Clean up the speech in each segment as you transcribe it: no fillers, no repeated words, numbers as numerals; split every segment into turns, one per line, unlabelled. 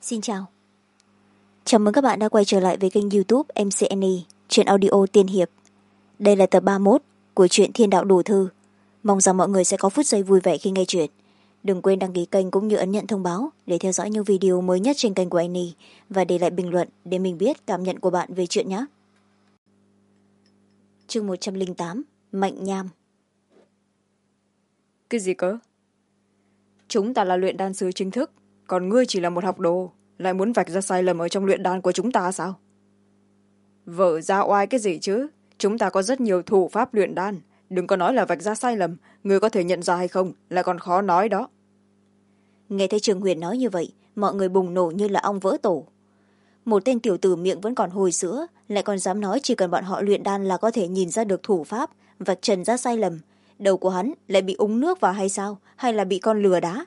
Xin chào. Chào mừng các bạn đã quay trở lại với kênh YouTube MCNE, truyện audio tiên hiệp. Đây là tập 31 của truyện Thiên Đạo Đồ Thư. Mong rằng mọi người sẽ có phút giây vui vẻ khi nghe truyện. Đừng quên đăng ký kênh cũng như ấn nhận thông báo để theo dõi những video mới nhất trên kênh của Annie và để lại bình luận để mình biết cảm nhận của bạn về truyện nhé. Chương 108, Mạnh Nham.
Cái gì cơ? Chúng ta là luyện đan sư chính thức, còn ngươi chỉ là một học đồ, lại muốn vạch ra sai lầm ở trong luyện đan của chúng ta sao? Vợ ra oai cái gì chứ? Chúng ta có rất nhiều thủ pháp luyện đan, đừng có nói là vạch ra sai lầm, ngươi có thể nhận ra hay không là còn khó nói đó.
Nghe thấy Trường Huyền nói như vậy, mọi người bùng nổ như là ong vỡ tổ. Một tên tiểu tử miệng vẫn còn hồi sữa lại còn dám nói chỉ cần bọn họ luyện đan là có thể nhìn ra được thủ pháp, vạch trần ra sai lầm. Đầu của hắn lại bị uống nước vào hay sao, hay là bị con lừa đá?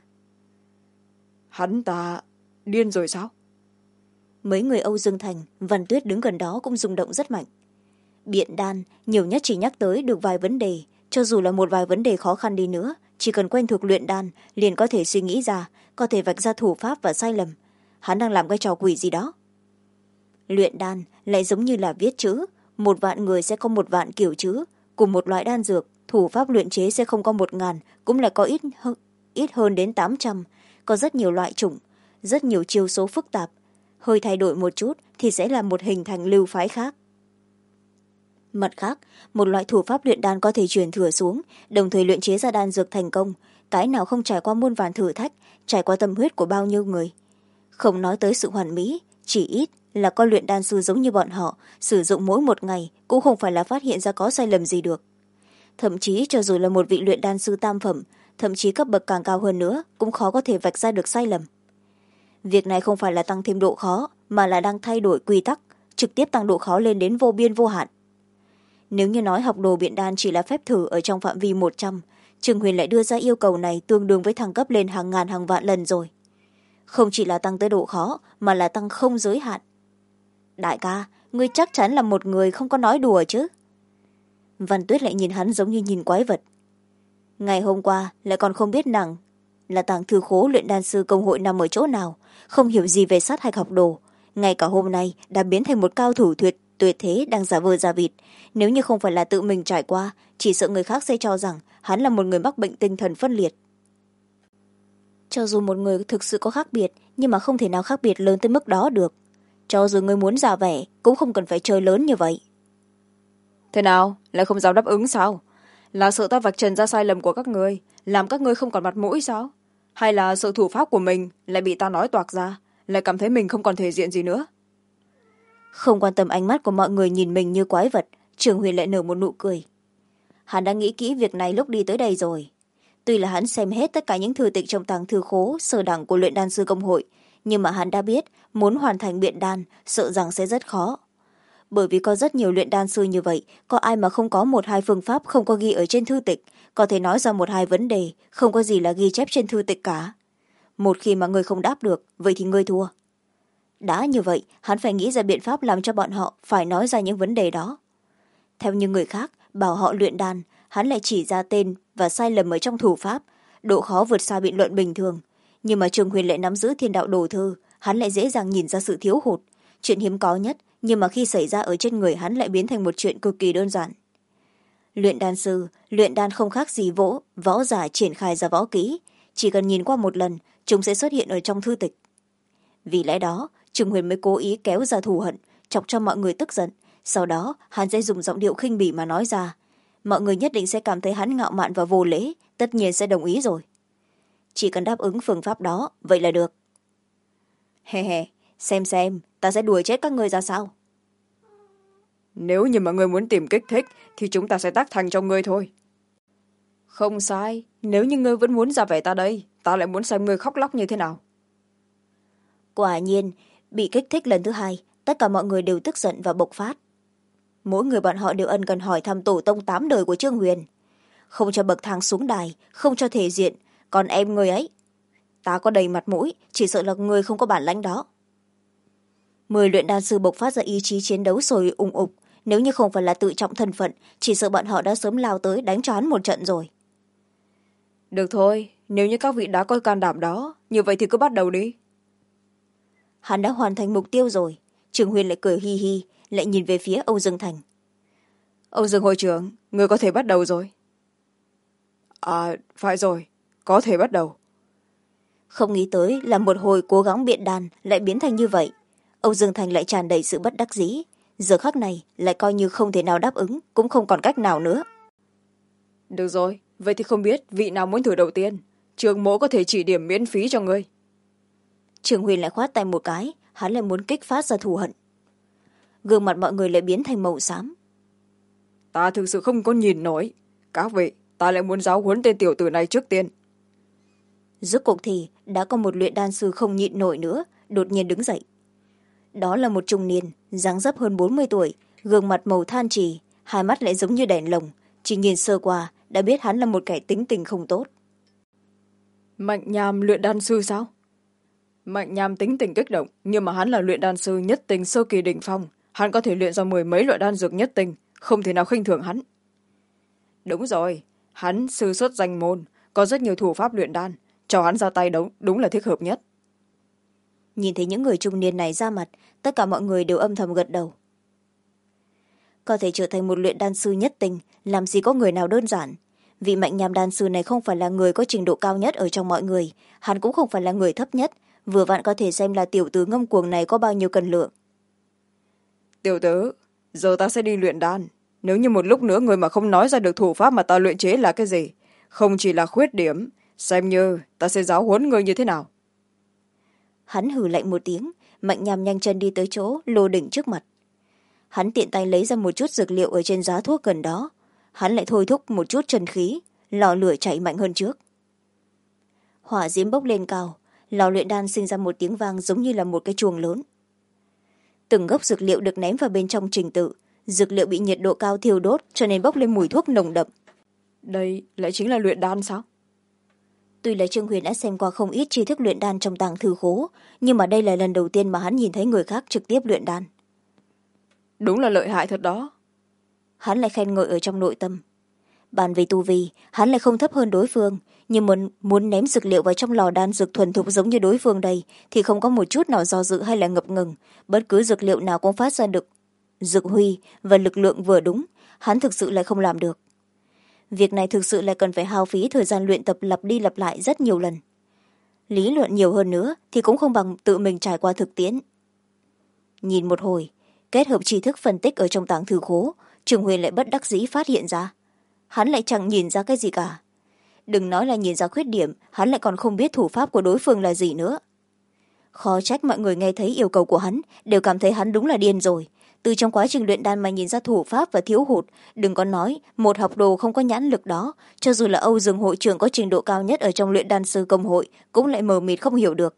Hắn ta điên rồi sao?
Mấy người Âu Dương Thành, Văn Tuyết đứng gần đó cũng rung động rất mạnh. Biện đan nhiều nhất chỉ nhắc tới được vài vấn đề, cho dù là một vài vấn đề khó khăn đi nữa, chỉ cần quen thuộc luyện đan liền có thể suy nghĩ ra, có thể vạch ra thủ pháp và sai lầm. Hắn đang làm cái trò quỷ gì đó. Luyện đan lại giống như là viết chữ, 1.000 người sẽ có 1.000 kiểu chữ, cùng một loại đan dược, thủ pháp luyện chế sẽ không có 1.000, cũng là có ít hơn đến 800, có rất nhiều loại chủng, rất nhiều chiêu số phức tạp, hơi thay đổi một chút thì sẽ là một hình thành lưu phái khác. Mặt khác, một loại thủ pháp luyện đan có thể truyền thừa xuống, đồng thời luyện chế ra đan dược thành công, cái nào không trải qua muôn vàn thử thách, trải qua tâm huyết của bao nhiêu người. Không nói tới sự hoàn mỹ, chỉ ít là có luyện đan sư giống như bọn họ, sử dụng mỗi một ngày cũng không phải là phát hiện ra có sai lầm gì được. Thậm chí cho dù là một vị luyện đan sư tam phẩm, thậm chí cấp bậc càng cao hơn nữa, cũng khó có thể vạch ra được sai lầm. Việc này không phải là tăng thêm độ khó, mà là đang thay đổi quy tắc, trực tiếp tăng độ khó lên đến vô biên vô hạn. Nếu như nói học đồ biện đan chỉ là phép thử ở trong phạm vi 100, Trường Huyền lại đưa ra yêu cầu này tương đương với thăng cấp lên hàng ngàn hàng vạn lần rồi. Không chỉ là tăng tới độ khó, mà là tăng không giới hạn. Đại ca, ngươi chắc chắn là một người không có nói đùa chứ? Văn Tuyết lại nhìn hắn giống như nhìn quái vật. Ngày hôm qua lại còn không biết nàng là tàng thư khố luyện đan sư công hội nằm ở chỗ nào, không hiểu gì về sát hạch học đồ. Ngay cả hôm nay đã biến thành một cao thủ tuyệt thế đang giả vờ giả vịt. Nếu như không phải là tự mình trải qua, chỉ sợ người khác sẽ cho rằng hắn là một người mắc bệnh tinh thần phân liệt. Cho dù một người thực sự có khác biệt, nhưng mà không thể nào khác biệt lớn tới mức đó được. Cho dù người muốn giả vẻ, cũng không cần phải chơi lớn như vậy.
Thế nào, lại không dám đáp ứng sao? Là sợ ta vạch trần ra sai lầm của các ngươi, làm các ngươi không còn mặt mũi sao? Hay là sợ thủ pháp của mình lại bị ta nói toạc ra, lại cảm thấy mình không còn thể diện gì nữa?
Không quan tâm ánh mắt của mọi người nhìn mình như quái vật, Trường Huyền lại nở một nụ cười. Hắn đã nghĩ kỹ việc này lúc đi tới đây rồi. Tuy là hắn xem hết tất cả những thư tịch trong tàng thư khố sơ đẳng của luyện đan sư công hội, nhưng mà hắn đã biết muốn hoàn thành biện đan sợ rằng sẽ rất khó. Bởi vì có rất nhiều luyện đan sư như vậy, có ai mà không có 1-2 phương pháp không có ghi ở trên thư tịch, có thể nói ra 1-2 vấn đề, không có gì là ghi chép trên thư tịch cả. Một khi mà ngươi không đáp được, vậy thì ngươi thua. Đã như vậy, hắn phải nghĩ ra biện pháp làm cho bọn họ phải nói ra những vấn đề đó. Theo như người khác, bảo họ luyện đan, hắn lại chỉ ra tên và sai lầm ở trong thủ pháp, độ khó vượt xa biện luận bình thường. Nhưng mà Trường Huyền lại nắm giữ thiên đạo đồ thư, hắn lại dễ dàng nhìn ra sự thiếu hụt. Chuyện hiếm có nhất, nhưng mà khi xảy ra ở trên người hắn lại biến thành một chuyện cực kỳ đơn giản. Luyện đan sư, luyện đan không khác gì võ giả triển khai ra võ kỹ. Chỉ cần nhìn qua một lần, chúng sẽ xuất hiện ở trong thư tịch. Vì lẽ đó, Trường Huyền mới cố ý kéo ra thù hận, chọc cho mọi người tức giận. Sau đó, hắn sẽ dùng giọng điệu khinh bỉ mà nói ra. Mọi người nhất định sẽ cảm thấy hắn ngạo mạn và vô lễ, tất nhiên sẽ đồng ý rồi. Chỉ cần đáp ứng phương pháp đó, vậy là được.
He he, xem, ta sẽ đuổi chết các ngươi ra sao? Nếu như mà ngươi muốn tìm kích thích, thì chúng ta sẽ tác thành cho ngươi thôi. Không sai, nếu như ngươi vẫn muốn ra vẻ ta đây, ta lại muốn xem ngươi khóc lóc như thế nào.
Quả nhiên, bị kích thích lần thứ 2, tất cả mọi người đều tức giận và bộc phát. Mỗi người bọn họ đều ân cần hỏi thăm tổ tông 8 đời của Trương Huyền. Không cho bậc thang xuống đài, không cho thể diện, còn em người ấy. Ta có đầy mặt mũi, chỉ sợ là người không có bản lãnh đó. 10 luyện đan sư bộc phát ra ý chí chiến đấu sôi ùng ục. Nếu như không phải là tự trọng thân phận, chỉ sợ bọn họ đã sớm lao tới đánh cho hắn một trận rồi.
Được thôi, nếu như các vị đã có can đảm đó, như vậy thì cứ bắt đầu đi.
hắn đã hoàn thành mục tiêu rồi. Trường Huyền lại cười hi hi, lại nhìn về phía Âu Dương Thành.
Âu Dương hội trưởng, người có thể bắt đầu rồi. Phải rồi, có thể bắt đầu.
Không nghĩ tới là một hồi cố gắng biện đàn lại biến thành như vậy. Âu Dương Thành lại tràn đầy sự bất đắc dĩ. Giờ khắc này lại coi như không thể nào đáp ứng, cũng không còn cách nào nữa.
Được rồi, vậy thì không biết vị nào muốn thử đầu tiên. Trường mỗ có thể chỉ điểm miễn phí cho ngươi.
Trường Huyền lại khoát tay một cái, hắn lại muốn kích phát ra thù hận. Gương mặt mọi người lại biến thành màu xám.
Ta thực sự không có nhìn nổi. Các vị, ta lại muốn giáo huấn tên tiểu tử này trước tiên.
Rốt cuộc thì đã có một luyện đan sư không nhịn nổi nữa, đột nhiên đứng dậy. Đó là một trung niên, dáng dấp hơn 40 tuổi, gương mặt màu than trì, hai mắt lại giống như đèn lồng, chỉ nhìn sơ qua đã biết hắn là một kẻ tính tình không tốt.
Mạnh Nham luyện đan sư sao? Mạnh Nham tính tình kích động, nhưng mà hắn là luyện đan sư nhất tinh sơ kỳ đỉnh phong, hắn có thể luyện ra 10 mấy loại đan dược nhất tinh, không thể nào khinh thường hắn. Đúng rồi, hắn sư xuất danh môn, có rất nhiều thủ pháp luyện đan, cho hắn ra tay đúng là thích hợp nhất.
Nhìn thấy những người trung niên này ra mặt, tất cả mọi người đều âm thầm gật đầu. Có thể trở thành một luyện đan sư nhất tinh, làm gì có người nào đơn giản. Vị Mạnh Nham đan sư này không phải là người có trình độ cao nhất ở trong mọi người, hắn cũng không phải là người thấp nhất, vừa vặn có thể xem là tiểu tử ngông cuồng này có bao nhiêu cân lượng.
Tiểu tử, giờ ta sẽ đi luyện đan. Nếu như một lúc nữa người mà không nói ra được thủ pháp mà ta luyện chế là cái gì, không chỉ là khuyết điểm, xem như ta sẽ giáo huấn người như thế nào.
Hắn hừ lạnh một tiếng, Mạnh Nham nhanh chân đi tới chỗ lô đỉnh trước mặt. Hắn tiện tay lấy ra một chút dược liệu ở trên giá thuốc gần đó. Hắn lại thôi thúc một chút chân khí, lò lửa chạy mạnh hơn trước. Hỏa diễm bốc lên cao, lò luyện đan sinh ra một tiếng vang giống như là một cái chuông lớn. Từng gốc dược liệu được ném vào bên trong trình tự, dược liệu bị nhiệt độ cao thiêu đốt cho nên bốc lên mùi thuốc nồng đậm.
Đây lại chính là luyện đan sao?
Tuy là Trương Huyền đã xem qua không ít tri thức luyện đan trong tàng thư khố, nhưng mà đây là lần đầu tiên mà hắn nhìn thấy người khác trực tiếp luyện đan.
Đúng là lợi hại thật đó.
Hắn lại khen ngợi ở trong nội tâm. Bàn về tu vi, hắn lại không thấp hơn đối phương, nhưng muốn ném dược liệu vào trong lò đan dược thuần thục giống như đối phương đây thì không có một chút nào do dự hay là ngập ngừng. Bất cứ dược liệu nào cũng phát ra được dược huy và lực lượng vừa đúng, hắn thực sự lại không làm được. Việc này thực sự lại cần phải hao phí thời gian luyện tập lặp đi lặp lại rất nhiều lần. Lý luận nhiều hơn nữa thì cũng không bằng tự mình trải qua thực tiễn. Nhìn một hồi, kết hợp tri thức phân tích ở trong tàng thư khố, Trường Huyền lại bất đắc dĩ phát hiện ra. Hắn lại chẳng nhìn ra cái gì cả. Đừng nói là nhìn ra khuyết điểm, hắn lại còn không biết thủ pháp của đối phương là gì nữa. Khó trách mọi người nghe thấy yêu cầu của hắn, đều cảm thấy hắn đúng là điên rồi. Từ trong quá trình luyện đan mà nhìn ra thủ pháp và thiếu hụt, đừng có nói một học đồ không có nhãn lực đó, cho dù là Âu Dương hội trưởng có trình độ cao nhất ở trong luyện đan sư công hội, cũng lại mờ mịt không hiểu được.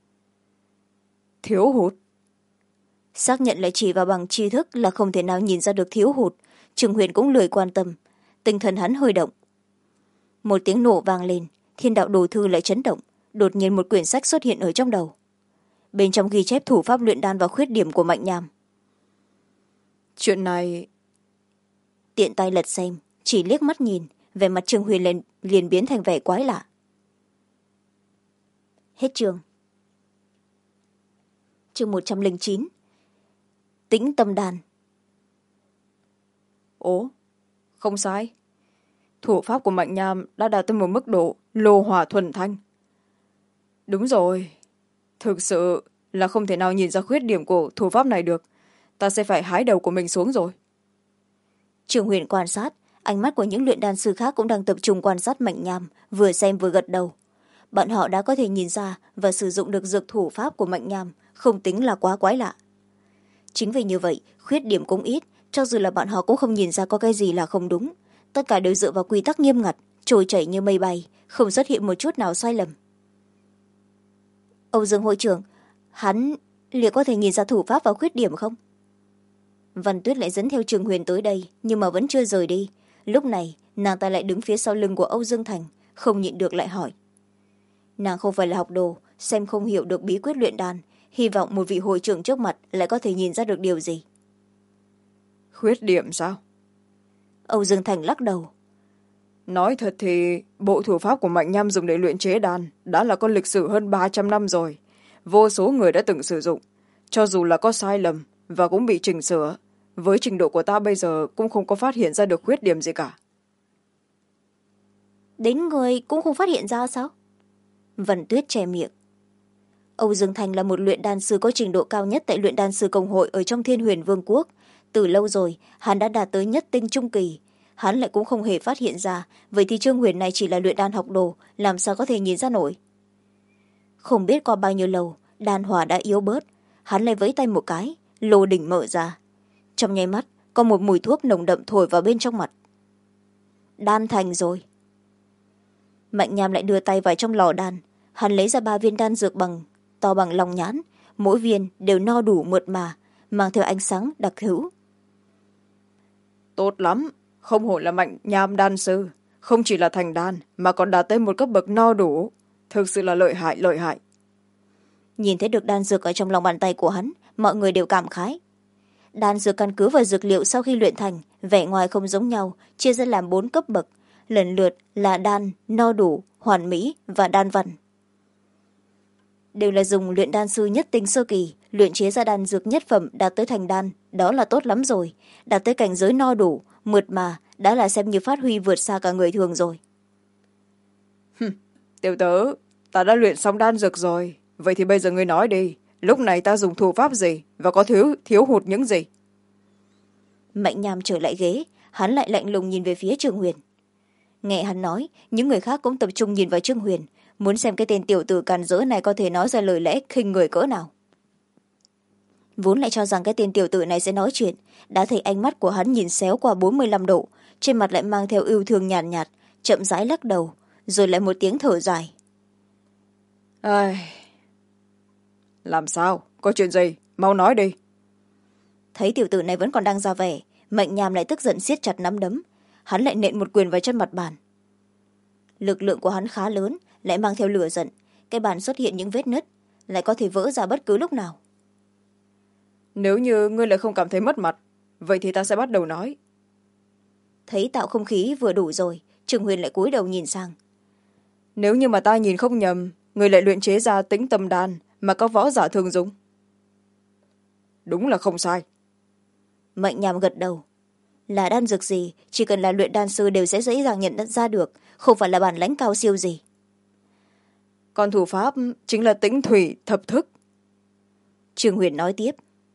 Thiếu hụt?
Xác nhận lại chỉ vào bằng tri thức là không thể nào nhìn ra được thiếu hụt. Trường Huyền cũng lười quan tâm, tinh thần hắn hơi động. Một tiếng nổ vang lên, thiên đạo đồ thư lại chấn động, đột nhiên một quyển sách xuất hiện ở trong đầu. Bên trong ghi chép thủ pháp luyện đan và khuyết điểm của Mạnh Nham.
Chuyện này...
Tiện tay lật xem, chỉ liếc mắt nhìn, vẻ mặt Trường Huyền liền biến thành vẻ quái lạ. Hết chương. Chương 109. Tĩnh tâm đàn.
Ồ, không sai. Thủ pháp của Mạnh Nham đã đạt tới một mức độ lô hỏa thuần thanh. Đúng rồi, thực sự là không thể nào nhìn ra khuyết điểm của thủ pháp này được. Ta sẽ phải hái đầu của mình xuống rồi.
Trường Huyền quan sát, ánh mắt của những luyện đan sư khác cũng đang tập trung quan sát Mạnh Nham, vừa xem vừa gật đầu. Bọn họ đã có thể nhìn ra và sử dụng được dược thủ pháp của Mạnh Nham, không tính là quá quái lạ. Chính vì như vậy, khuyết điểm cũng ít, cho dù là bọn họ cũng không nhìn ra có cái gì là không đúng. Tất cả đều dựa vào quy tắc nghiêm ngặt, trôi chảy như mây bay, không xuất hiện một chút nào sai lầm. Âu Dương hội trưởng, hắn liệu có thể nhìn ra thủ pháp và khuyết điểm không? Văn Tuyết lại dẫn theo Trường Huyền tới đây, nhưng mà vẫn chưa rời đi. Lúc này, nàng ta lại đứng phía sau lưng của Âu Dương Thành, không nhịn được lại hỏi. Nàng không phải là học đồ, xem không hiểu được bí quyết luyện đan, hy vọng một vị hội trưởng trước mặt lại có thể nhìn ra được điều gì.
Khuyết điểm sao?
Âu Dương Thành lắc đầu.
Nói thật thì bộ thủ pháp của Mạnh Nham dùng để luyện chế đan đã là có lịch sử hơn 300 năm rồi. vô số người đã từng sử dụng, cho dù là có sai lầm và cũng bị chỉnh sửa, với trình độ của ta bây giờ cũng không có phát hiện ra được khuyết điểm gì cả.
Đến người cũng không phát hiện ra sao? Vân Tuyết che miệng. Âu Dương Thành là một luyện đan sư có trình độ cao nhất tại luyện đan sư công hội ở trong Thiên Huyền Vương quốc. Từ lâu rồi hắn đã đạt tới nhất tinh trung kỳ, hắn lại cũng không hề phát hiện ra. Vậy thì Trương Huyền này chỉ là luyện đan học đồ, làm sao có thể nhìn ra nổi? Không biết qua bao nhiêu lâu, đan hỏa đã yếu bớt, hắn lại vẫy tay một cái, lô đỉnh mở ra. Trong nháy mắt có một mùi thuốc nồng đậm thổi vào bên trong mặt. Đan thành rồi. Mạnh Nham lại đưa tay vào trong lò đan, hắn lấy ra 3 viên đan dược to bằng lòng nhãn, mỗi viên đều no đủ mượt mà, mang theo ánh sáng đặc hữu.
Tốt lắm, không hổ là Mạnh Nham đan sư, không chỉ là thành đan mà còn đạt tới một cấp bậc no đủ, thực sự là lợi hại lợi hại.
Nhìn thấy được đan dược ở trong lòng bàn tay của hắn, mọi người đều cảm khái. Đan dược căn cứ vào dược liệu sau khi luyện thành, vẻ ngoài không giống nhau, chia ra làm 4 cấp bậc, lần lượt là đan, no đủ, hoàn mỹ và đan văn. Đều là dùng luyện đan sư nhất tinh sơ kỳ luyện chế ra đan dược nhất phẩm đạt tới thành đan, đó là tốt lắm rồi. Đạt tới cảnh giới no đủ mượt mà đã là xem như phát huy vượt xa cả người thường rồi.
Tiểu tớ, ta đã luyện xong đan dược rồi, vậy thì bây giờ ngươi nói đi, lúc này ta dùng thủ pháp gì và có thiếu hụt những gì?
Mạnh Nham trở lại ghế, hắn lại lạnh lùng nhìn về phía Trương Huyền. Nghe hắn nói, những người khác cũng tập trung nhìn vào Trương Huyền, muốn xem cái tên tiểu tử càn rỡ này có thể nói ra lời lẽ khinh người cỡ nào. Vốn lại cho rằng cái tên tiểu tử này sẽ nói chuyện, đã thấy ánh mắt của hắn nhìn xéo qua 45 độ, trên mặt lại mang theo yêu thương nhàn nhạt, chậm rãi lắc đầu, rồi lại một tiếng thở dài.
Làm sao? Có chuyện gì? Mau nói đi.
Thấy tiểu tử này vẫn còn đang ra vẻ, Mạnh Nham lại tức giận siết chặt nắm đấm, hắn lại nện một quyền vào chân mặt bàn. Lực lượng của hắn khá lớn, lại mang theo lửa giận, cái bàn xuất hiện những vết nứt, lại có thể vỡ ra bất cứ lúc nào.
Nếu như ngươi lại không cảm thấy mất mặt, vậy thì ta sẽ bắt đầu nói.
Thấy tạo không khí vừa đủ rồi, Trương Huyền lại cúi đầu nhìn sang.
Nếu như mà ta nhìn không nhầm, ngươi lại luyện chế ra tĩnh tâm đan mà các võ giả thường dùng. Đúng là không sai.
Mạnh Nham gật đầu. Là đan dược gì, chỉ cần là luyện đan sư đều sẽ dễ dàng nhận ra được, không phải là bản lãnh cao siêu gì.
Còn thủ pháp chính là tĩnh thủy thập thức.
Trương Huyền nói tiếp.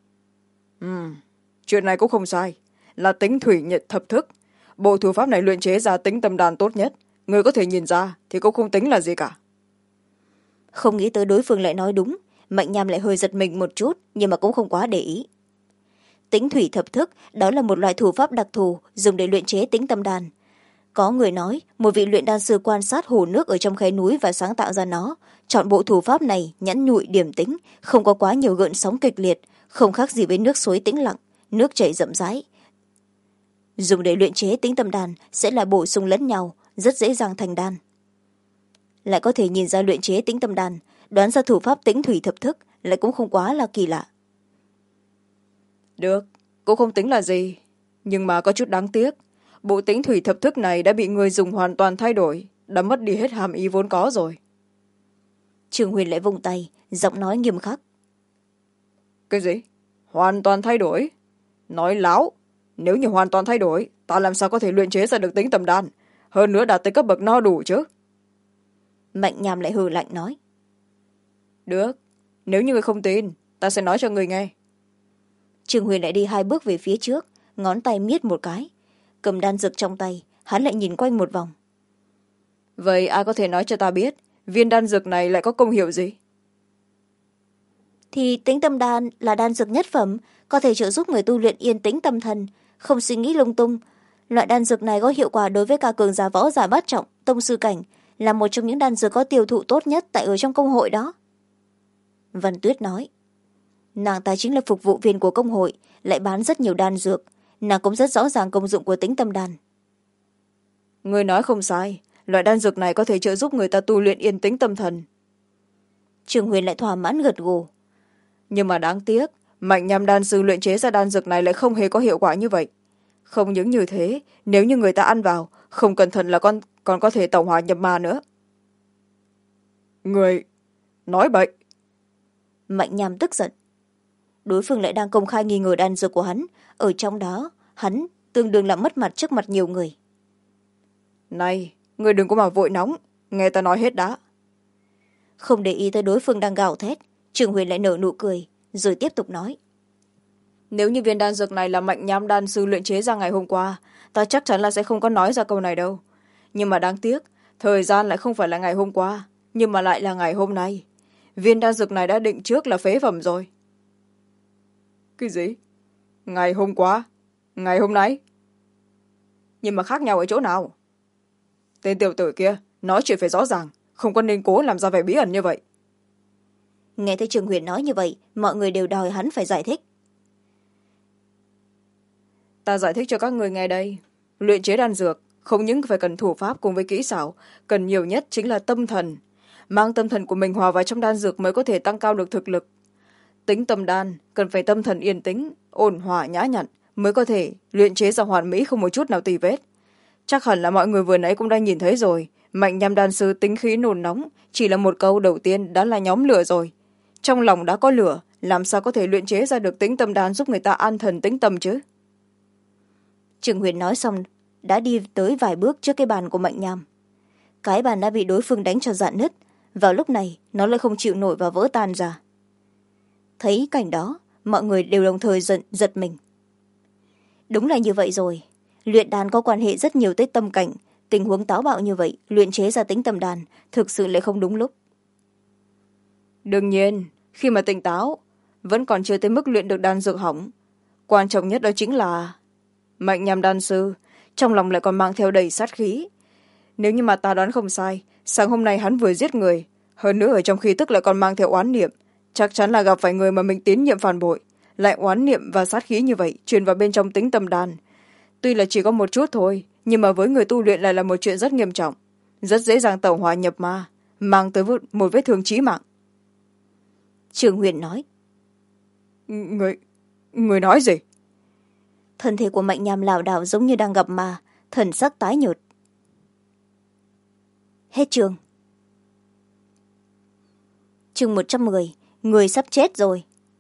Chuyện này cũng không sai, là tĩnh thủy thập thức. Bộ thủ pháp này luyện chế ra tĩnh tâm đan tốt nhất, người có thể nhìn ra thì cũng không tính là gì cả.
Không nghĩ tới đối phương lại nói đúng, Mạnh Nham lại hơi giật mình một chút, nhưng mà cũng không quá để ý. Tĩnh thủy thập thức, đó là một loại thủ pháp đặc thù dùng để luyện chế tĩnh tâm đan. Có người nói, một vị luyện đan sư quan sát hồ nước ở trong khe núi và sáng tạo ra nó, chọn bộ thủ pháp này nhẵn nhụi điềm tĩnh, không có quá nhiều gợn sóng kịch liệt, không khác gì với nước suối tĩnh lặng, nước chảy rậm rãi. Dùng để luyện chế tĩnh tâm đan sẽ là bổ sung lẫn nhau, rất dễ dàng thành đan. Lại có thể nhìn ra luyện chế tĩnh tâm đan, đoán ra thủ pháp tĩnh thủy thập thức lại cũng không quá là kỳ lạ.
Được, cũng không tính là gì, nhưng mà có chút đáng tiếc. Bộ tĩnh thủy thập thức này đã bị người dùng hoàn toàn thay đổi, đã mất đi hết hàm ý vốn có rồi.
Trương Huyền lại vung tay, giọng nói nghiêm khắc.
Cái gì? Hoàn toàn thay đổi? Nói láo, nếu như hoàn toàn thay đổi, ta làm sao có thể luyện chế ra được tĩnh tâm đan, hơn nữa đạt tới cấp bậc no đủ chứ?
Mạnh Nham lại hừ lạnh nói.
Được, nếu như người không tin, ta sẽ nói cho người nghe.
Trương Huyền lại đi 2 bước về phía trước, ngón tay miết một cái, cầm đan dược trong tay, hắn lại nhìn quanh một vòng.
Vậy ai có thể nói cho ta biết viên đan dược này lại có công hiệu gì?
Thì tĩnh tâm đan là đan dược nhất phẩm, có thể trợ giúp người tu luyện yên tĩnh tâm thần, không suy nghĩ lung tung. Loại đan dược này có hiệu quả đối với cả cường giả võ giả bát trọng, tông sư cảnh, là một trong những đan dược có tiêu thụ tốt nhất tại ở trong công hội đó. Vân Tuyết nói. Nàng ta chính là phục vụ viên của công hội, lại bán rất nhiều đan dược, nàng cũng rất rõ ràng công dụng của tĩnh tâm đan.
Người nói không sai, loại đan dược này có thể trợ giúp người ta tu luyện yên tĩnh tâm thần.
Trương Huyền lại thỏa mãn gật gù.
Nhưng mà đáng tiếc, Mạnh Nham đan sư luyện chế ra đan dược này lại không hề có hiệu quả như vậy. Không những như thế, nếu như người ta ăn vào, không cẩn thận là còn có thể tẩu hỏa nhập ma nữa. Người nói bậy.
Mạnh Nham tức giận. Đối phương lại đang công khai nghi ngờ đan dược của hắn, ở trong đó hắn tương đương làm mất mặt trước mặt nhiều người.
Này, người đừng có mà vội nóng, nghe ta nói hết đã.
Không để ý tới đối phương đang gào thét, Trường Huyền lại nở nụ cười rồi tiếp tục nói.
Nếu như viên đan dược này là Mạnh Nham đan sư luyện chế ra ngày hôm qua, ta chắc chắn là sẽ không có nói ra câu này đâu. Nhưng mà đáng tiếc, thời gian lại không phải là ngày hôm qua, nhưng mà lại là ngày hôm nay. Viên đan dược này đã định trước là phế phẩm rồi. Cái gì? Ngày hôm qua? Ngày hôm nay? Nhưng mà khác nhau ở chỗ nào? Tên tiểu tử kia nói chuyện phải rõ ràng, không có nên cố làm ra vẻ bí ẩn như vậy.
Nghe thấy Trường Huyền nói như vậy, mọi người đều đòi hắn phải giải thích.
Ta giải thích cho các người nghe đây. Luyện chế đan dược không những phải cần thủ pháp cùng với kỹ xảo, cần nhiều nhất chính là tâm thần. Mang tâm thần của mình hòa vào trong đan dược mới có thể tăng cao được thực lực. Tính tâm đan cần phải tâm thần yên tĩnh, ổn hòa nhã nhặn mới có thể luyện chế ra hoàn mỹ không một chút nào tì vết. Chắc hẳn là mọi người vừa nãy cũng đã nhìn thấy rồi, Mạnh Nham đan sư tính khí nôn nóng, chỉ là một câu đầu tiên đã là nhóm lửa rồi. Trong lòng đã có lửa, làm sao có thể luyện chế ra được tính tâm đan giúp người ta an thần tĩnh tâm chứ?
Trường Huyền nói xong đã đi tới vài bước trước cái bàn của Mạnh Nham. Cái bàn đã bị đối phương đánh cho rạn nứt, vào lúc này nó lại không chịu nổi và vỡ tan ra. Thấy cảnh đó, mọi người đều đồng thời giật mình. Đúng là như vậy rồi, luyện đan có quan hệ rất nhiều tới tâm cảnh, tình huống táo bạo như vậy luyện chế ra tính tâm đan thực sự lại không đúng lúc.
Đương nhiên, khi mà tỉnh táo vẫn còn chưa tới mức luyện được đan dược hỏng. Quan trọng nhất đó chính là Mạnh Nham đan sư trong lòng lại còn mang theo đầy sát khí. Nếu như mà ta đoán không sai, sáng hôm nay hắn vừa giết người, hơn nữa ở trong khí tức lại còn mang theo oán niệm, chắc chắn là gặp phải người mà mình tín nhiệm phản bội, lại oán niệm và sát khí như vậy truyền vào bên trong tính tâm đan. Tuy là chỉ có một chút thôi, nhưng mà với người tu luyện lại là một chuyện rất nghiêm trọng, rất dễ dàng tẩu hỏa nhập ma, mang tới một vết thương chí mạng.
Trường Huyền nói.
Người nói gì?
Thân thể của Mạnh Nham lảo đảo giống như đang gặp ma, thần sắc tái nhợt. Hết chương. Chương 110, người sắp chết rồi.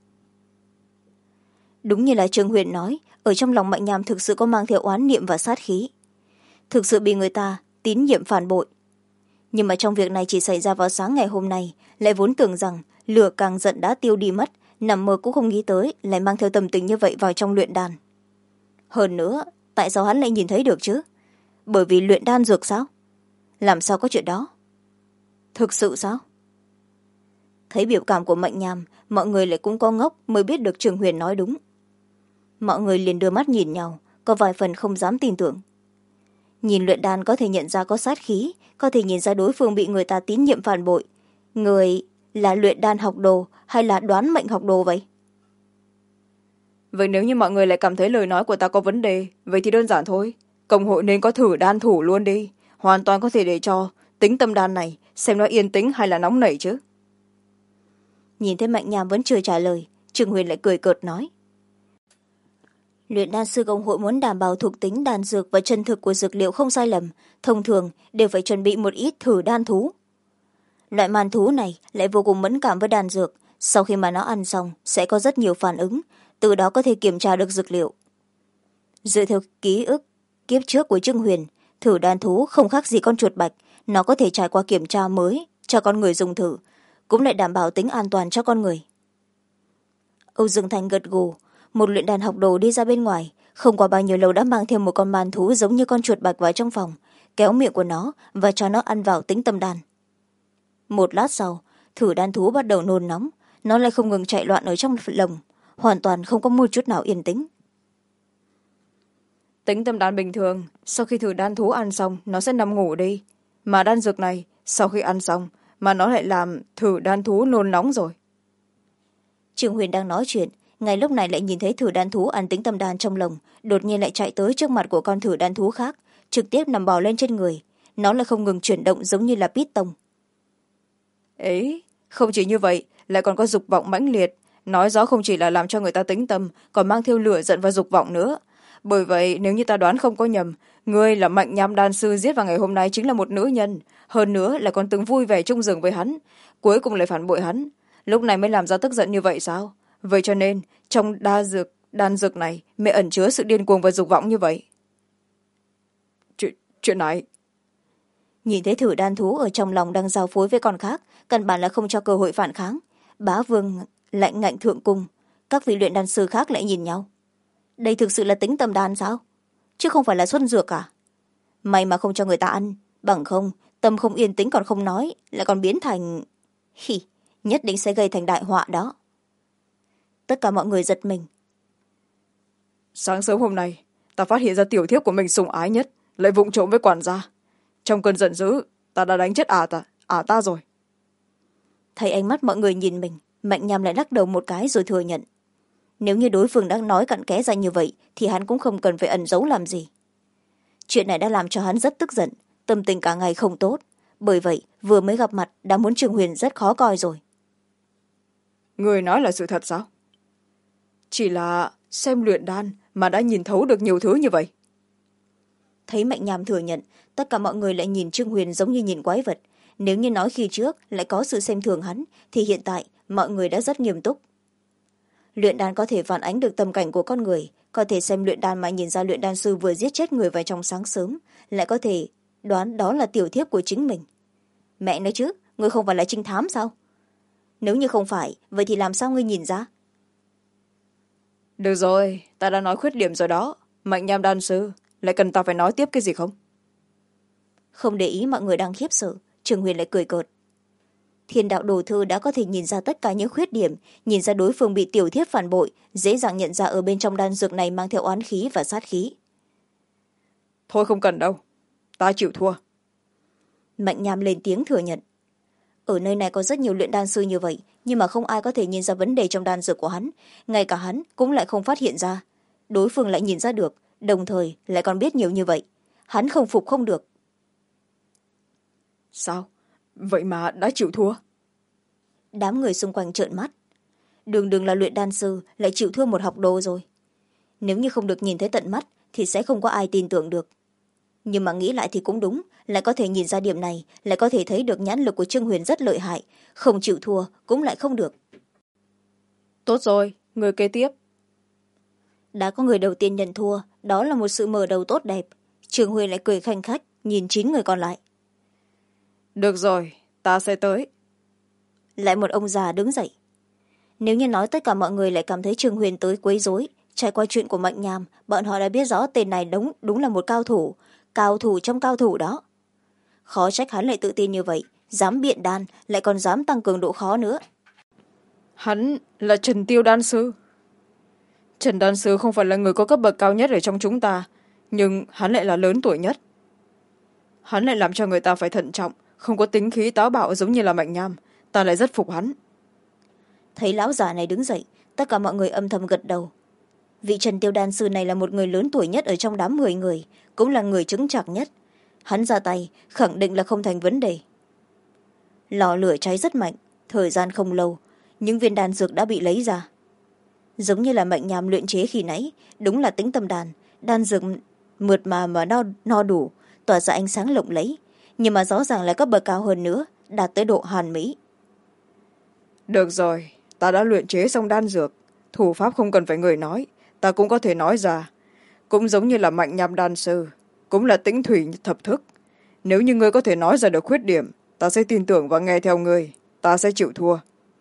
Đúng như là Trường Huyền nói, ở trong lòng Mạnh Nham thực sự có mang theo oán niệm và sát khí. Thực sự bị người ta tín nhiệm phản bội. Nhưng mà trong việc này chỉ xảy ra vào sáng ngày hôm nay, lại vốn tưởng rằng lửa càng giận đã tiêu đi mất, nằm mơ cũng không nghĩ tới lại mang theo tâm tình như vậy vào trong luyện đan. Hơn nữa, tại sao hắn lại nhìn thấy được chứ? Bởi vì luyện đan dược sao? Làm sao có chuyện đó? Thực sự sao? Thấy biểu cảm của Mạnh Nham, mọi người lại cũng có ngốc mới biết được Trường Huyền nói đúng. Mọi người liền đưa mắt nhìn nhau, có vài phần không dám tin tưởng. Nhìn luyện đan có thể nhận ra có sát khí, có thể nhìn ra đối phương bị người ta tín nhiệm phản bội. Người là luyện đan học đồ hay là đoán mệnh học đồ vậy?
Vậy nếu như mọi người lại cảm thấy lời nói của ta có vấn đề, vậy thì đơn giản thôi. Công hội nên có thử đan thủ luôn đi. Hoàn toàn có thể để cho tính tâm đan này xem nó yên tĩnh hay là nóng nảy chứ.
Nhìn thấy Mạnh Nham vẫn chưa trả lời, Trường Huyền lại cười cợt nói. Luyện đan sư công hội muốn đảm bảo thuộc tính đan dược và chân thực của dược liệu không sai lầm, thông thường đều phải chuẩn bị một ít thử đan thú. Loại màn thú này lại vô cùng mẫn cảm với đan dược, sau khi mà nó ăn xong sẽ có rất nhiều phản ứng, từ đó có thể kiểm tra được dược liệu. Dựa theo ký ức kiếp trước của Trương Huyền, thử đan thú không khác gì con chuột bạch, nó có thể trải qua kiểm tra mới cho con người dùng thử, cũng lại đảm bảo tính an toàn cho con người. Âu Dương Thành gật gù, một luyện đan học đồ đi ra bên ngoài, không qua bao nhiêu lâu đã mang theo một con màn thú giống như con chuột bạch vào trong phòng, kéo miệng của nó và cho nó ăn vào tính tâm đan. Một lát sau, thử đan thú bắt đầu nôn nóng, nó lại không ngừng chạy loạn ở trong lồng, hoàn toàn không có một chút nào yên tĩnh.
Tính tâm đan bình thường, sau khi thử đan thú ăn xong nó sẽ nằm ngủ đi, mà đan dược này sau khi ăn xong mà nó lại làm thử đan thú nôn nóng rồi.
Trường Huyền đang nói chuyện, ngay lúc này lại nhìn thấy thử đan thú ăn tính tâm đan trong lồng, đột nhiên lại chạy tới trước mặt của con thử đan thú khác, trực tiếp nằm bò lên trên người, nó lại không ngừng chuyển động giống như là piston.
Ấy, không chỉ như vậy, lại còn có dục vọng mãnh liệt, nói rõ không chỉ là làm cho người ta tĩnh tâm, còn mang theo lửa giận và dục vọng nữa. Bởi vậy nếu như ta đoán không có nhầm, ngươi là Mạnh Nham đan sư giết vào ngày hôm nay chính là một nữ nhân, hơn nữa lại còn từng vui vẻ chung giường với hắn, cuối cùng lại phản bội hắn. lúc này mới làm ra tức giận như vậy sao? Vậy cho nên trong đan dược này mới ẩn chứa sự điên cuồng và dục vọng như vậy. Chuyện này.
Nhìn thấy thử đan thú ở trong lòng đang giao phối với con khác, căn bản là không cho cơ hội phản kháng. Bá vương lạnh ngạnh thượng cung, các vị luyện đan sư khác lại nhìn nhau. Đây thực sự là tính tâm đan sao? Chứ không phải là xuân dược à? May mà không cho người ta ăn, bằng không tâm không yên tĩnh còn không nói, lại còn biến thành nhất định sẽ gây thành đại họa đó. Tất cả mọi người giật mình.
Sáng sớm hôm nay ta phát hiện ra tiểu thiếp của mình sủng ái nhất lại vụng trộm với quản gia. Trong cơn giận dữ ta đã đánh chết ả ta rồi.
Thấy ánh mắt mọi người nhìn mình, Mạnh Nham lại lắc đầu một cái rồi thừa nhận. Nếu như đối phương đã nói cặn kẽ ra như vậy thì hắn cũng không cần phải ẩn giấu làm gì. Chuyện này đã làm cho hắn rất tức giận, tâm tình cả ngày không tốt. Bởi vậy vừa mới gặp mặt đã muốn Trương Huyền rất khó coi rồi.
Người nói là sự thật sao? Chỉ là xem luyện đan mà đã nhìn thấu được nhiều thứ như vậy.
Thấy Mạnh Nham thừa nhận, tất cả mọi người lại nhìn Trương Huyền giống như nhìn quái vật. Nếu như nói khi trước lại có sự xem thường hắn thì hiện tại mọi người đã rất nghiêm túc. Luyện đan có thể phản ánh được tâm cảnh của con người, có thể xem luyện đan mà nhìn ra luyện đan sư vừa giết chết người vào trong sáng sớm, lại có thể đoán đó là tiểu thiếp của chính mình. Mẹ nói chứ, ngươi không phải là trinh thám sao? Nếu như không phải, vậy thì làm sao ngươi nhìn ra?
Được rồi, ta đã nói khuyết điểm rồi đó. Mạnh Nham đan sư, lại cần ta phải nói tiếp cái gì không?
Không để ý mọi người đang khiếp sợ, Trường Huyền lại cười cợt. Thiên đạo đồ thư đã có thể nhìn ra tất cả những khuyết điểm, nhìn ra đối phương bị tiểu thiếp phản bội, dễ dàng nhận ra ở bên trong đan dược này mang theo oán khí và sát khí.
Thôi không cần đâu, ta chịu thua.
Mạnh Nham lên tiếng thừa nhận. Ở nơi này có rất nhiều luyện đan sư như vậy, nhưng mà không ai có thể nhìn ra vấn đề trong đan dược của hắn, ngay cả hắn cũng lại không phát hiện ra. Đối phương lại nhìn ra được, đồng thời lại còn biết nhiều như vậy. Hắn không phục không được.
Sao? Vậy mà đã chịu thua?
Đám người xung quanh trợn mắt. Đường đường là luyện đan sư lại chịu thua một học đồ rồi. Nếu như không được nhìn thấy tận mắt thì sẽ không có ai tin tưởng được. Nhưng mà nghĩ lại thì cũng đúng, lại có thể nhìn ra điểm này, lại có thể thấy được nhãn lực của Trương Huyền rất lợi hại, không chịu thua cũng lại không được.
Tốt rồi, người kế tiếp.
Đã có người đầu tiên nhận thua, đó là một sự mở đầu tốt đẹp. Trương Huyền lại cười khanh khách nhìn 9 người còn lại.
Được rồi, ta sẽ tới.
Lại một ông già đứng dậy. Nếu như nói tất cả mọi người lại cảm thấy Trương Huyền tới quấy rối, trải qua chuyện của Mạnh Nham, bọn họ đã biết rõ tên này đúng là một cao thủ trong cao thủ đó. Khó trách hắn lại tự tin như vậy, dám biện đan, lại còn dám tăng cường độ khó nữa.
Hắn là Trần Tiêu đan sư. Trần đan sư không phải là người có cấp bậc cao nhất ở trong chúng ta, nhưng hắn lại là lớn tuổi nhất. Hắn lại làm cho người ta phải thận trọng, không có tính khí táo bạo giống như là Mạnh Nham. Ta lại rất phục hắn.
Thấy lão già này đứng dậy, tất cả mọi người âm thầm gật đầu. Vị Trần Tiêu đan sư này là một người lớn tuổi nhất ở trong đám 10 người, cũng là người chứng chạc nhất. Hắn ra tay khẳng định là không thành vấn đề. Lò lửa cháy rất mạnh, thời gian không lâu, những viên đan dược đã bị lấy ra. Giống như là Mạnh Nham luyện chế khi nãy, đúng là tính tâm đan dược mượt mà no đủ, tỏa ra ánh sáng lộng lẫy, nhưng mà rõ ràng là cấp bậc cao hơn nữa, đạt tới độ hoàn mỹ.
Được rồi, ta đã luyện chế xong đan dược, thủ pháp không cần phải người nói, ta cũng có thể nói ra. Cũng giống như là Mạnh Nham đan sư, cũng là tĩnh thủy thập thức. Nếu như ngươi có thể nói ra được khuyết điểm, ta sẽ tin tưởng và nghe theo ngươi, ta sẽ chịu thua.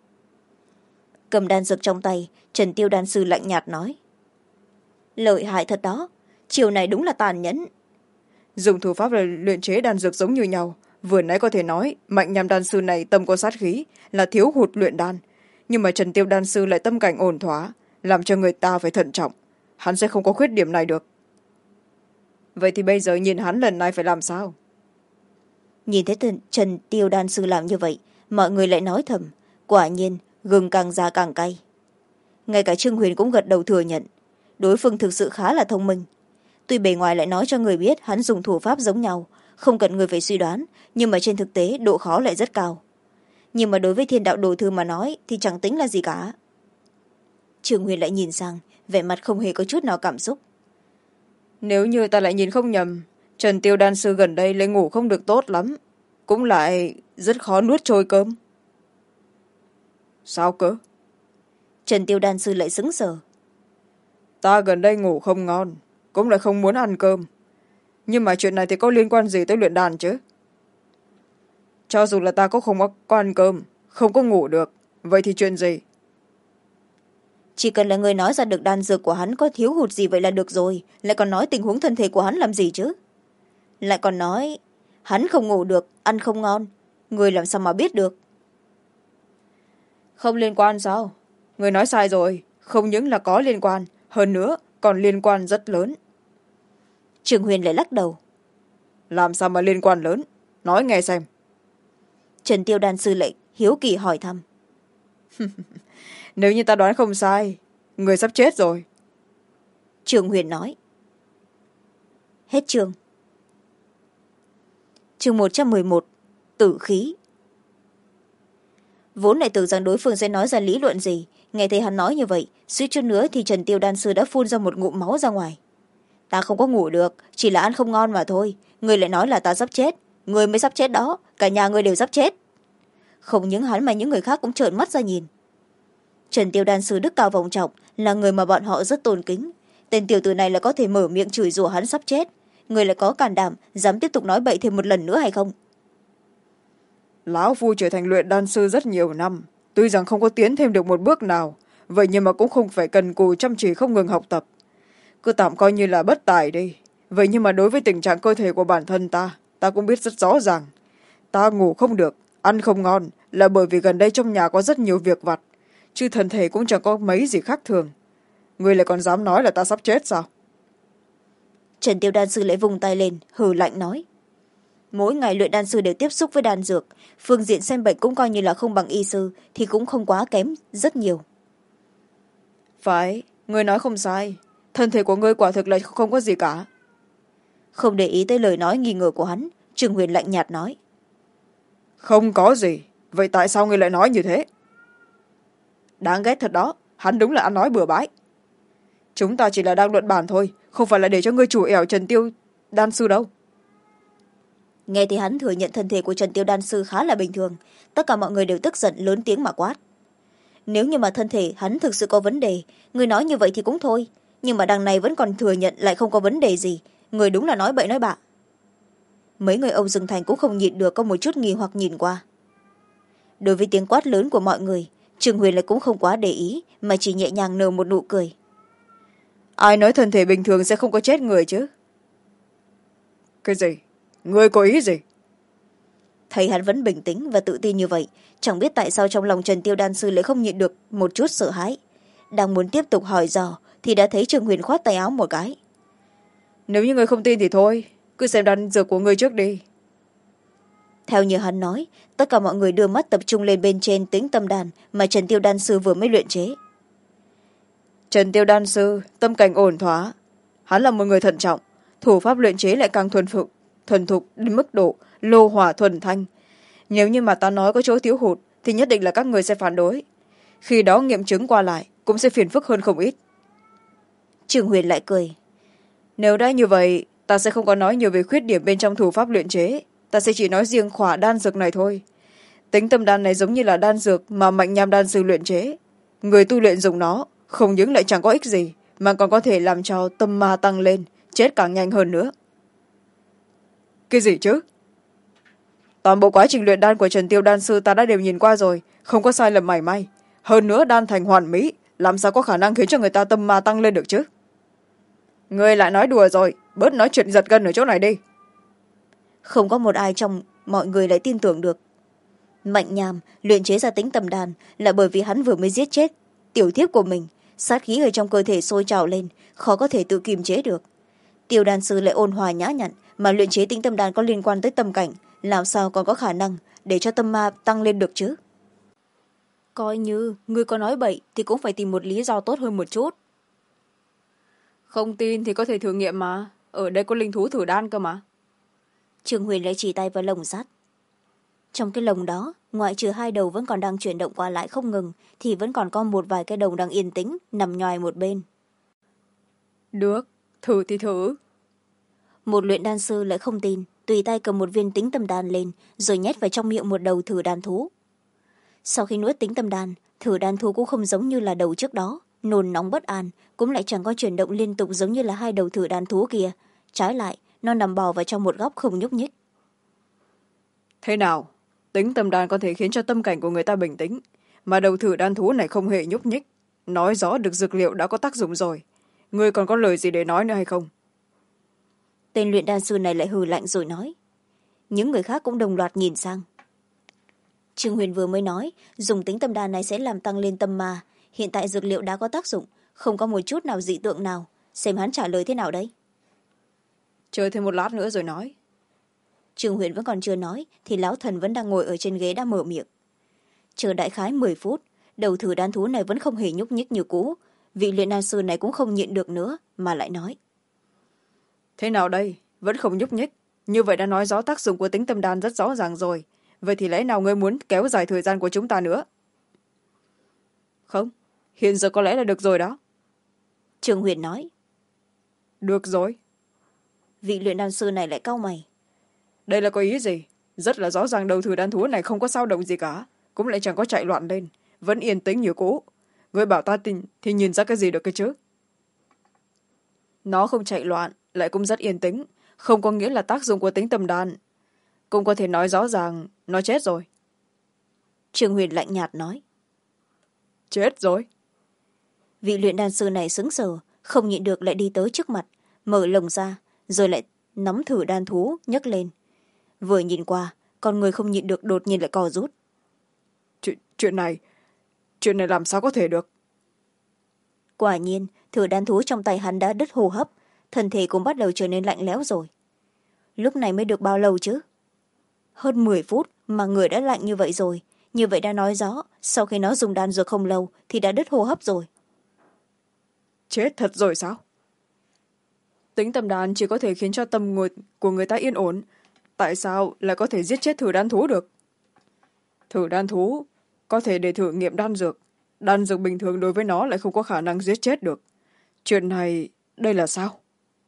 Cầm đan dược trong tay, Trần Tiêu đan sư lạnh nhạt nói. Lợi hại thật đó, chiều này đúng là tàn nhẫn.
Dùng thủ pháp luyện chế đan dược giống như nhau, vừa nãy có thể nói Mạnh Nham đan sư này tâm có sát khí, là thiếu hụt luyện đan, nhưng mà Trần Tiêu đan sư lại tâm cảnh ổn thỏa, làm cho người ta phải thận trọng. Hắn sẽ không có khuyết điểm này được. Vậy thì bây giờ nhìn hắn lần này phải làm sao?
Nhìn thấy Trần Tiêu đan sư làm như vậy, mọi người lại nói thầm, quả nhiên gừng càng già càng cay. Ngay cả Trương Huyền cũng gật đầu thừa nhận, đối phương thực sự khá là thông minh. Tuy bề ngoài lại nói cho người biết hắn dùng thủ pháp giống nhau, không cần người phải suy đoán, nhưng mà trên thực tế độ khó lại rất cao. Nhưng mà đối với thiên đạo đồ thư mà nói thì chẳng tính là gì cả. Trương Huyền lại nhìn sang, vẻ mặt không hề có chút nào cảm xúc.
Nếu như ta lại nhìn không nhầm, Trần Tiêu đan sư gần đây lại ngủ không được tốt lắm, cũng lại rất khó nuốt trôi cơm. Sao cơ?
Trần Tiêu đan sư lại sững sờ.
Ta gần đây ngủ không ngon, cũng lại không muốn ăn cơm. Nhưng mà chuyện này thì có liên quan gì tới luyện đan chứ? Cho dù là ta có không có ăn cơm, không có ngủ được, vậy thì chuyện gì?
Chỉ cần là người nói ra được đan dược của hắn có thiếu hụt gì vậy là được rồi, lại còn nói tình huống thân thể của hắn làm gì chứ? Lại còn nói hắn không ngủ được, ăn không ngon, người làm sao mà biết được?
Không liên quan sao? Người nói sai rồi, không những là có liên quan, hơn nữa còn liên quan rất lớn.
Trường Huyền lại lắc đầu.
Làm sao mà liên quan lớn? Nói nghe xem.
Trần Tiêu đan sư lại hiếu kỳ hỏi thăm.
Nếu như ta đoán không sai, người sắp chết rồi.
Trường Huyền nói. Hết chương. Chương 111. Tử khí. Vốn lại tưởng rằng đối phương sẽ nói ra lý luận gì, nghe thấy hắn nói như vậy, suýt chút nữa thì Trần Tiêu đan sư đã phun ra một ngụm máu ra ngoài. Ta không có ngủ được, chỉ là ăn không ngon mà thôi, người lại nói là ta sắp chết, người mới sắp chết đó, cả nhà người đều sắp chết. Không những hắn mà những người khác cũng trợn mắt ra nhìn. Trần Tiêu đan sư đức cao vọng trọng, là người mà bọn họ rất tôn kính. Tên tiểu tử này là có thể mở miệng chửi rủa hắn sắp chết, người lại có can đảm dám tiếp tục nói bậy thêm một lần nữa hay không?
Lão phu trở thành luyện đan sư rất nhiều năm, tuy rằng không có tiến thêm được một bước nào, vậy nhưng mà cũng không phải cần cù chăm chỉ không ngừng học tập. Cứ tạm coi như là bất tài đi. Vậy nhưng mà đối với tình trạng cơ thể của bản thân ta cũng biết rất rõ ràng. Ta ngủ không được, ăn không ngon là bởi vì gần đây trong nhà có rất nhiều việc vặt, chứ thân thể cũng chẳng có mấy gì khác thường. Người lại còn dám nói là ta sắp chết sao?
Trần Tiêu đan sư lại vùng tay lên hừ lạnh nói. Mỗi ngày luyện đan sư đều tiếp xúc với đan dược, phương diện xem bệnh cũng coi như là không bằng y sư, thì cũng không quá kém rất nhiều.
Phải, người nói không sai, thân thể của ngươi quả thực là không có gì cả.
Không để ý tới lời nói nghi ngờ của hắn, Trường Huyền lạnh nhạt nói.
Không có gì, vậy tại sao ngươi lại nói như thế? Đáng ghét thật đó, hắn đúng là ăn nói bừa bãi. Chúng ta chỉ là đang luận bàn thôi, không phải là để cho ngươi chủ ẻo Trần Tiêu đan sư đâu.
Nghe thì hắn thừa nhận thân thể của Trần Tiêu đan sư khá là bình thường, tất cả mọi người đều tức giận lớn tiếng mà quát. Nếu như mà thân thể hắn thực sự có vấn đề, người nói như vậy thì cũng thôi, nhưng mà đằng này vẫn còn thừa nhận lại không có vấn đề gì, người đúng là nói bậy nói bạ. Mấy người Âu Dương Thành cũng không nhịn được có một chút nghi hoặc nhìn qua. Đối với tiếng quát lớn của mọi người, Trường Huyền lại cũng không quá để ý, mà chỉ nhẹ nhàng nở một nụ cười.
Ai nói thân thể bình thường sẽ không có chết người chứ? Cái gì? Ngươi có ý gì?
Thấy hắn vẫn bình tĩnh và tự tin như vậy, chẳng biết tại sao trong lòng Trần Tiêu đan sư lại không nhịn được một chút sợ hãi. Đang muốn tiếp tục hỏi dò thì đã thấy Trường Huyền khoát tay áo một cái.
Nếu như ngươi không tin thì thôi, cứ xem đan dược của ngươi trước đi.
Theo như hắn nói, tất cả mọi người đưa mắt tập trung lên bên trên tĩnh tâm đàn mà Trần Tiêu đan sư vừa mới luyện chế.
Trần Tiêu đan sư tâm cảnh ổn thỏa, hắn là một người thận trọng, thủ pháp luyện chế lại càng thuần thục đến mức độ lô hỏa thuần thanh. Nếu như mà ta nói có chỗ thiếu hụt thì nhất định là các người sẽ phản đối, khi đó nghiệm chứng qua lại cũng sẽ phiền phức hơn không ít.
Trường Huyền lại cười.
Nếu đã như vậy, ta sẽ không có nói nhiều về khuyết điểm bên trong thủ pháp luyện chế, ta sẽ chỉ nói riêng khỏa đan dược này thôi. Tính tâm đan này giống như là đan dược mà mạnh nham đan sư luyện chế, người tu luyện dùng nó không những lại chẳng có ích gì mà còn có thể làm cho tâm ma tăng lên, chết càng nhanh hơn nữa. Cái gì chứ? Toàn bộ quá trình luyện đan của Trần Tiêu đan sư ta đã đều nhìn qua rồi, không có sai lầm mảy may. Hơn nữa đan thành hoàn mỹ, làm sao có khả năng khiến cho người ta tâm ma tăng lên được chứ? Ngươi lại nói đùa rồi, bớt nói chuyện giật gân ở chỗ này đi.
Không có một ai trong mọi người lại tin tưởng được. Mạnh nham luyện chế ra tính tâm đàn là bởi vì hắn vừa mới giết chết tiểu thiếp của mình, sát khí ở trong cơ thể sôi trào lên, khó có thể tự kiềm chế được. Tiêu đan sư lại ôn hòa nhã nhặn, mà luyện chế tính tâm đàn có liên quan tới tâm cảnh, làm sao còn có khả năng để cho tâm ma tăng lên được chứ? Coi như ngươi có nói bậy thì cũng phải tìm một lý do tốt hơn một chút.
Không tin thì có thể thử nghiệm mà, ở đây có linh thú thử đan cơ mà.
Trường Huyền lại chỉ tay vào lồng sắt. Trong cái lồng đó, ngoại trừ hai đầu vẫn còn đang chuyển động qua lại không ngừng, thì vẫn còn có một vài cái đầu đang yên tĩnh nằm nhoài một bên.
Được, thử thì thử.
Một luyện đan sư lại không tin, tùy tay cầm một viên tính tâm đan lên rồi nhét vào trong miệng một đầu thử đan thú. sau khi nuốt tính tâm đan, thử đan thú cũng không giống như là đầu trước đó nôn nóng bất an, cũng lại chẳng có chuyển động liên tục giống như là hai đầu thử đan thú kia. Trái lại, nó nằm bò vào trong một góc không nhúc nhích.
Thế nào, tính tâm đan có thể khiến cho tâm cảnh của người ta bình tĩnh, mà đầu thử đan thú này không hề nhúc nhích, nói rõ được dược liệu đã có tác dụng rồi. Ngươi còn có lời gì để nói nữa hay không?
Tên luyện đan sư này lại hừ lạnh rồi nói. Những người khác cũng đồng loạt nhìn sang. Trương Huyền vừa mới nói dùng tính tâm đan này sẽ làm tăng lên tâm ma, hiện tại dược liệu đã có tác dụng, không có một chút nào dị tượng nào, xem hắn trả lời thế nào đấy.
Chờ thêm một lát nữa rồi nói.
Trương Huyền vẫn còn chưa nói thì lão thần vẫn đang ngồi ở trên ghế đã mở miệng. Chờ đại khái 10 phút, đầu thử đan thú này vẫn không hề nhúc nhích như cũ, vị luyện đan sư này cũng không nhịn được nữa mà lại nói.
Thế nào đây, vẫn không nhúc nhích, như vậy đã nói rõ tác dụng của tính tâm đan rất rõ ràng rồi. Vậy thì lẽ nào ngươi muốn kéo dài thời gian của chúng ta nữa? Không, hiện giờ có lẽ là được rồi đó.
Trương Huyền nói.
Được rồi.
Vị luyện đan sư này lại cau mày.
Đây là có ý gì? Rất là rõ ràng đầu thử đan thú này không có dao động gì cả, cũng lại chẳng có chạy loạn lên, vẫn yên tĩnh như cũ. Ngươi bảo ta tin thì nhìn ra cái gì được cái chứ? Nó không chạy loạn, lại cũng rất yên tĩnh, không có nghĩa là tác dụng của tính tâm đan. Cũng có thể nói rõ ràng nó chết rồi.
Trương Huyền lạnh nhạt nói.
Chết rồi?
Vị luyện đan sư này sững sờ, không nhịn được lại đi tới trước mặt, mở lồng ra, rồi lại nắm thử đan thú nhấc lên. Vừa nhìn qua, con người không nhịn được đột nhiên lại co rút.
Chuyện này làm sao có thể được?
Quả nhiên, thử đan thú trong tay hắn đã đứt hô hấp, thân thể cũng bắt đầu trở nên lạnh lẽo rồi. Lúc này mới được bao lâu chứ? Hơn 10 phút mà người đã lạnh như vậy rồi, như vậy đã nói rõ sau khi nó dùng đan dược không lâu thì đã đứt hô hấp rồi.
Chết thật rồi sao? Tính tâm đan chỉ có thể khiến cho tâm của người ta yên ổn, tại sao lại có thể giết chết thử đan thú được? Thử đan thú có thể để thử nghiệm đan dược bình thường đối với nó lại không có khả năng giết chết được. Chuyện này đây là sao?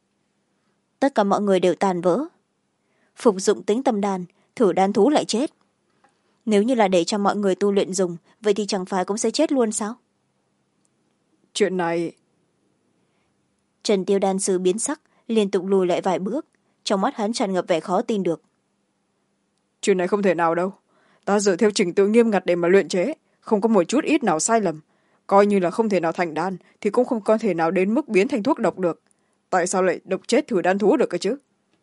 Tất cả mọi người đều tàn vỡ. Phục dụng tính tâm đan, thử đan thú lại chết. Nếu như là để cho mọi người tu luyện dùng, vậy thì chẳng phải cũng sẽ chết luôn sao?
Chuyện này...
Trần Tiêu đan sư biến sắc, liên tục lùi lại vài bước, trong mắt hắn tràn ngập vẻ khó tin được.
Chuyện này không thể nào đâu. Ta dựa theo trình tự nghiêm ngặt để mà luyện chế, không có một chút ít nào sai lầm. Coi như là không thể nào thành đan, thì cũng không có thể nào đến mức biến thành thuốc độc được. Tại sao lại độc chết thử đan thú được cơ chứ?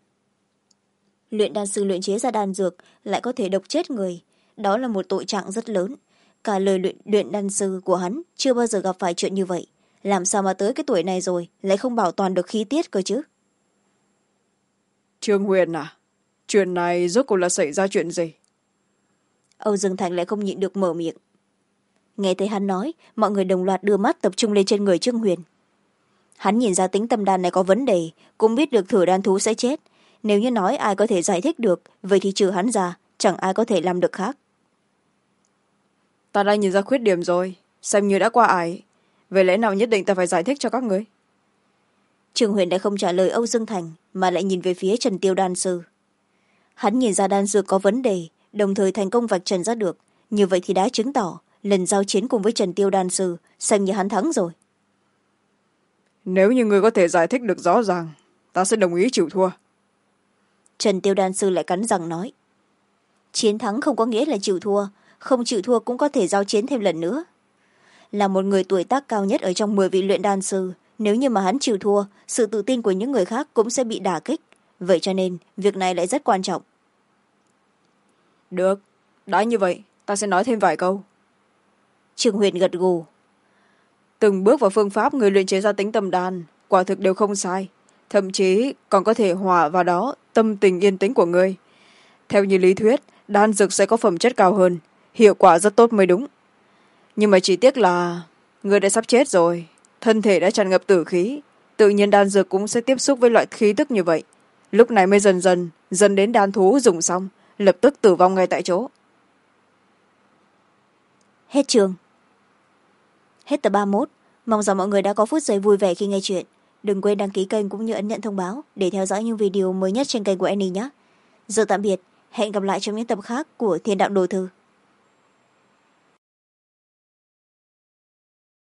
Luyện đan sư luyện chế ra đan dược lại có thể độc chết người, đó là một tội trạng rất lớn. Cả lời luyện đan sư của hắn chưa bao giờ gặp phải chuyện như vậy, làm sao mà tới cái tuổi này rồi lại không bảo toàn được khí tiết cơ chứ?
Trương Huyền à, chuyện này rốt cuộc là xảy ra chuyện gì?
Âu Dương Thành lại không nhịn được mở miệng. Nghe thấy hắn nói, mọi người đồng loạt đưa mắt tập trung lên trên người Trương Huyền. Hắn nhìn ra tính tâm đan này có vấn đề, cũng biết được thử đan thú sẽ chết. Nếu như nói ai có thể giải thích được, vậy thì trừ hắn ra, chẳng ai có thể làm được khác.
Ta đã nhìn ra khuyết điểm rồi, xem như đã qua ải. Về lẽ nào nhất định ta phải giải thích cho các người?
Trương Huyền đã không trả lời Âu Dương Thành, mà lại nhìn về phía Trần Tiêu đan sư. Hắn nhìn ra đan dược có vấn đề, đồng thời thành công vạch trần ra được. Như vậy thì đã chứng tỏ, lần giao chiến cùng với Trần Tiêu đan sư, xem như hắn thắng rồi.
Nếu như người có thể giải thích được rõ ràng, ta sẽ đồng ý chịu thua.
Trần Tiêu đan sư lại cắn răng nói. Chiến thắng không có nghĩa là chịu thua, không chịu thua cũng có thể giao chiến thêm lần nữa. Là một người tuổi tác cao nhất ở trong 10 vị luyện đan sư, nếu như mà hắn chịu thua, sự tự tin của những người khác cũng sẽ bị đả kích. Vậy cho nên, việc này lại rất quan trọng.
Được, đã như vậy, ta sẽ nói thêm vài câu.
Trương Huyền gật gù.
Từng bước vào phương pháp người luyện chế ra tính tâm đan, quả thực đều không sai. Thậm chí còn có thể hòa vào đó tâm tình yên tĩnh của người. Theo như lý thuyết, đan dược sẽ có phẩm chất cao hơn, hiệu quả rất tốt mới đúng. Nhưng mà chỉ tiếc là người đã sắp chết rồi, thân thể đã tràn ngập tử khí, tự nhiên đan dược cũng sẽ tiếp xúc với loại khí tức như vậy. Lúc này mới dần đến đan thú dùng xong, lập tức tử vong ngay tại chỗ.
Hết chương. Hết tập 31. Mong rằng mọi người đã có phút giây vui vẻ khi nghe chuyện. Đừng quên đăng ký kênh cũng như ấn nhận thông báo để theo dõi những video mới nhất trên kênh của Annie nhé. Giờ tạm biệt, hẹn gặp lại trong những tập khác của Thiên Đạo Đồ Thư.